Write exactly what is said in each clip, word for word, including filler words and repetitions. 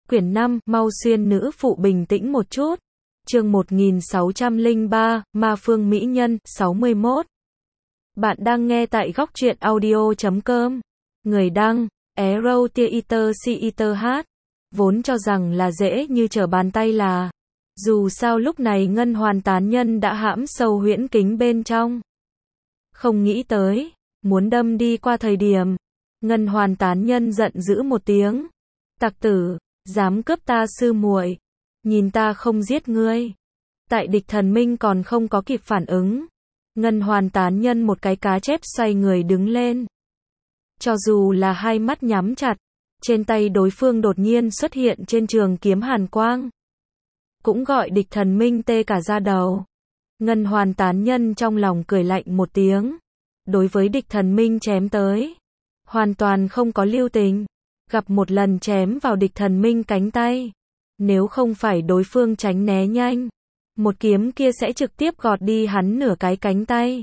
Quyển năm, mau xuyên nữ phụ bình tĩnh một chút. Chương một nghìn sáu trăm lẻ ba, Ma Phương Mỹ Nhân, sáu mươi mốt. Bạn đang nghe tại góc truyện audio chấm com. Người đăng, Arrow Theater Theater hát. Vốn cho rằng là dễ như trở bàn tay là. Dù sao lúc này Ngân Hoàn tán nhân đã hãm sâu huyễn kính bên trong. Không nghĩ tới, muốn đâm đi qua thời điểm. Ngân Hoàn tán nhân giận dữ một tiếng. Tặc tử, dám cướp ta sư muội, nhìn ta không giết ngươi. Tại địch thần minh còn không có kịp phản ứng. Ngân Hoàn tán nhân một cái cá chép xoay người đứng lên. Cho dù là hai mắt nhắm chặt, trên tay đối phương đột nhiên xuất hiện trên trường kiếm hàn quang. Cũng gọi địch thần minh tê cả da đầu. Ngân Hoàn tán nhân trong lòng cười lạnh một tiếng. Đối với địch thần minh chém tới, hoàn toàn không có lưu tình. Gặp một lần chém vào địch thần minh cánh tay. Nếu không phải đối phương tránh né nhanh, một kiếm kia sẽ trực tiếp gọt đi hắn nửa cái cánh tay.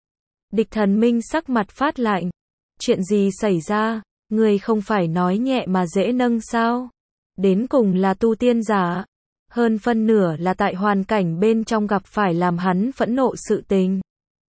Địch thần minh sắc mặt phát lạnh. Chuyện gì xảy ra? Người không phải nói nhẹ mà dễ nâng sao? Đến cùng là tu tiên giả. Hơn phân nửa là tại hoàn cảnh bên trong gặp phải làm hắn phẫn nộ sự tình.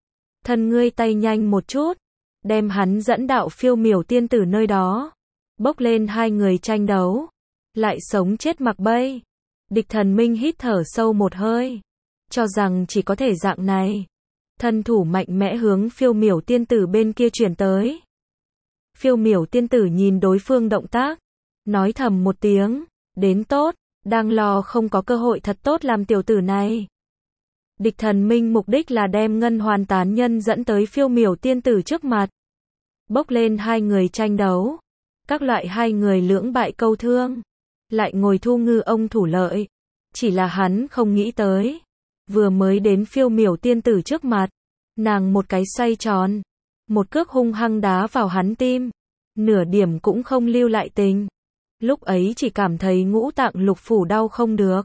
Thân ngươi tay nhanh một chút, đem hắn dẫn đạo Phiêu Miểu tiên tử nơi đó. Bốc lên hai người tranh đấu, lại sống chết mặc bay. Địch thần minh hít thở sâu một hơi, cho rằng chỉ có thể dạng này. Thân thủ mạnh mẽ hướng Phiêu Miểu tiên tử bên kia chuyển tới. Phiêu Miểu tiên tử nhìn đối phương động tác, nói thầm một tiếng, đến tốt, đang lo không có cơ hội thật tốt làm tiểu tử này. Địch thần minh mục đích là đem Ngân Hoàn tán nhân dẫn tới Phiêu Miểu tiên tử trước mặt. Bốc lên hai người tranh đấu. Các loại hai người lưỡng bại câu thương, lại ngồi thu ngư ông thủ lợi. Chỉ là hắn không nghĩ tới, vừa mới đến Phiêu Miểu tiên tử trước mặt, nàng một cái xoay tròn, một cước hung hăng đá vào hắn tim, nửa điểm cũng không lưu lại tình. Lúc ấy chỉ cảm thấy ngũ tạng lục phủ đau không được.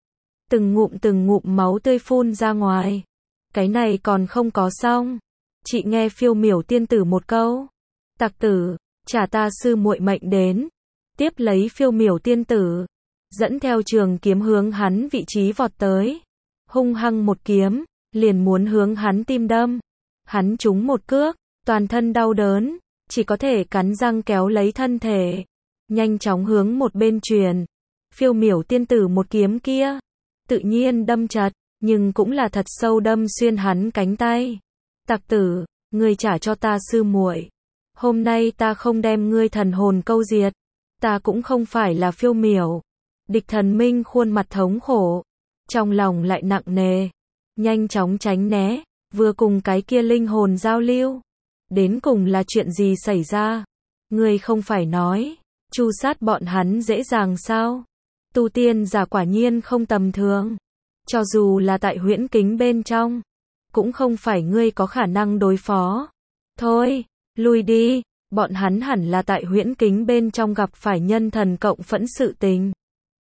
Từng ngụm từng ngụm máu tươi phun ra ngoài. Cái này còn không có xong. Chị nghe Phiêu Miểu tiên tử một câu. Tặc tử, trả ta sư muội mệnh đến. Tiếp lấy Phiêu Miểu tiên tử, dẫn theo trường kiếm hướng hắn vị trí vọt tới. Hung hăng một kiếm, liền muốn hướng hắn tim đâm. Hắn trúng một cước, toàn thân đau đớn, chỉ có thể cắn răng kéo lấy thân thể. Nhanh chóng hướng một bên truyền. Phiêu Miểu tiên tử một kiếm kia, tự nhiên đâm chặt, nhưng cũng là thật sâu đâm xuyên hắn cánh tay. Tặc tử, ngươi trả cho ta sư muội. Hôm nay ta không đem ngươi thần hồn câu diệt, ta cũng không phải là Phiêu Miểu. Địch thần minh khuôn mặt thống khổ, trong lòng lại nặng nề, nhanh chóng tránh né, vừa cùng cái kia linh hồn giao lưu. Đến cùng là chuyện gì xảy ra? Ngươi không phải nói, tru sát bọn hắn dễ dàng sao? Tu tiên giả quả nhiên không tầm thường. Cho dù là tại huyễn kính bên trong, cũng không phải ngươi có khả năng đối phó. Thôi, lui đi, bọn hắn hẳn là tại huyễn kính bên trong gặp phải nhân thần cộng phẫn sự tình.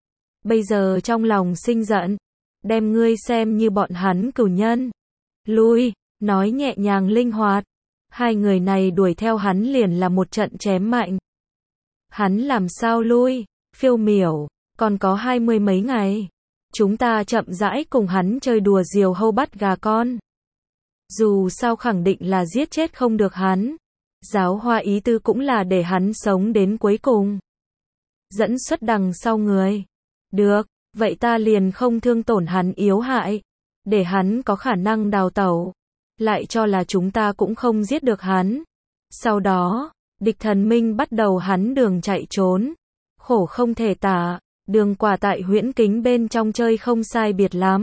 Bây giờ trong lòng sinh giận, đem ngươi xem như bọn hắn cửu nhân. Lui, nói nhẹ nhàng linh hoạt. Hai người này đuổi theo hắn liền là một trận chém mạnh. Hắn làm sao lui? Phiêu Miểu, còn có hai mươi mấy ngày. Chúng ta chậm rãi cùng hắn chơi đùa diều hâu bắt gà con. Dù sao khẳng định là giết chết không được hắn. Giáo hoa ý tư cũng là để hắn sống đến cuối cùng. Dẫn xuất đằng sau người. Được, vậy ta liền không thương tổn hắn yếu hại. Để hắn có khả năng đào tẩu. Lại cho là chúng ta cũng không giết được hắn. Sau đó, địch thần minh bắt đầu hắn đường chạy trốn. Khổ không thể tả, đường quả tại huyễn kính bên trong chơi không sai biệt lắm.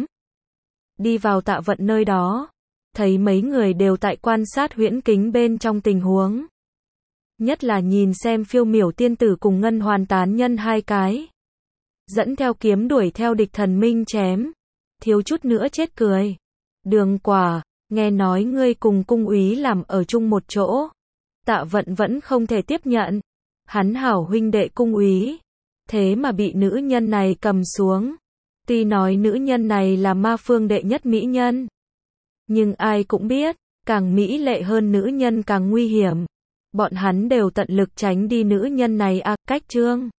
Đi vào Tạ Vận nơi đó, thấy mấy người đều tại quan sát huyễn kính bên trong tình huống. Nhất là nhìn xem Phiêu Miểu tiên tử cùng Ngân Hoàn tán nhân hai cái. Dẫn theo kiếm đuổi theo địch thần minh chém. Thiếu chút nữa chết cười. Đường quả, nghe nói ngươi cùng cung úy làm ở chung một chỗ. Tạ Vận vẫn không thể tiếp nhận. Hắn hảo huynh đệ cung úy. Thế mà bị nữ nhân này cầm xuống. Tuy nói nữ nhân này là ma phương đệ nhất mỹ nhân. Nhưng ai cũng biết, càng mỹ lệ hơn nữ nhân càng nguy hiểm. Bọn hắn đều tận lực tránh đi nữ nhân này à, cách trương.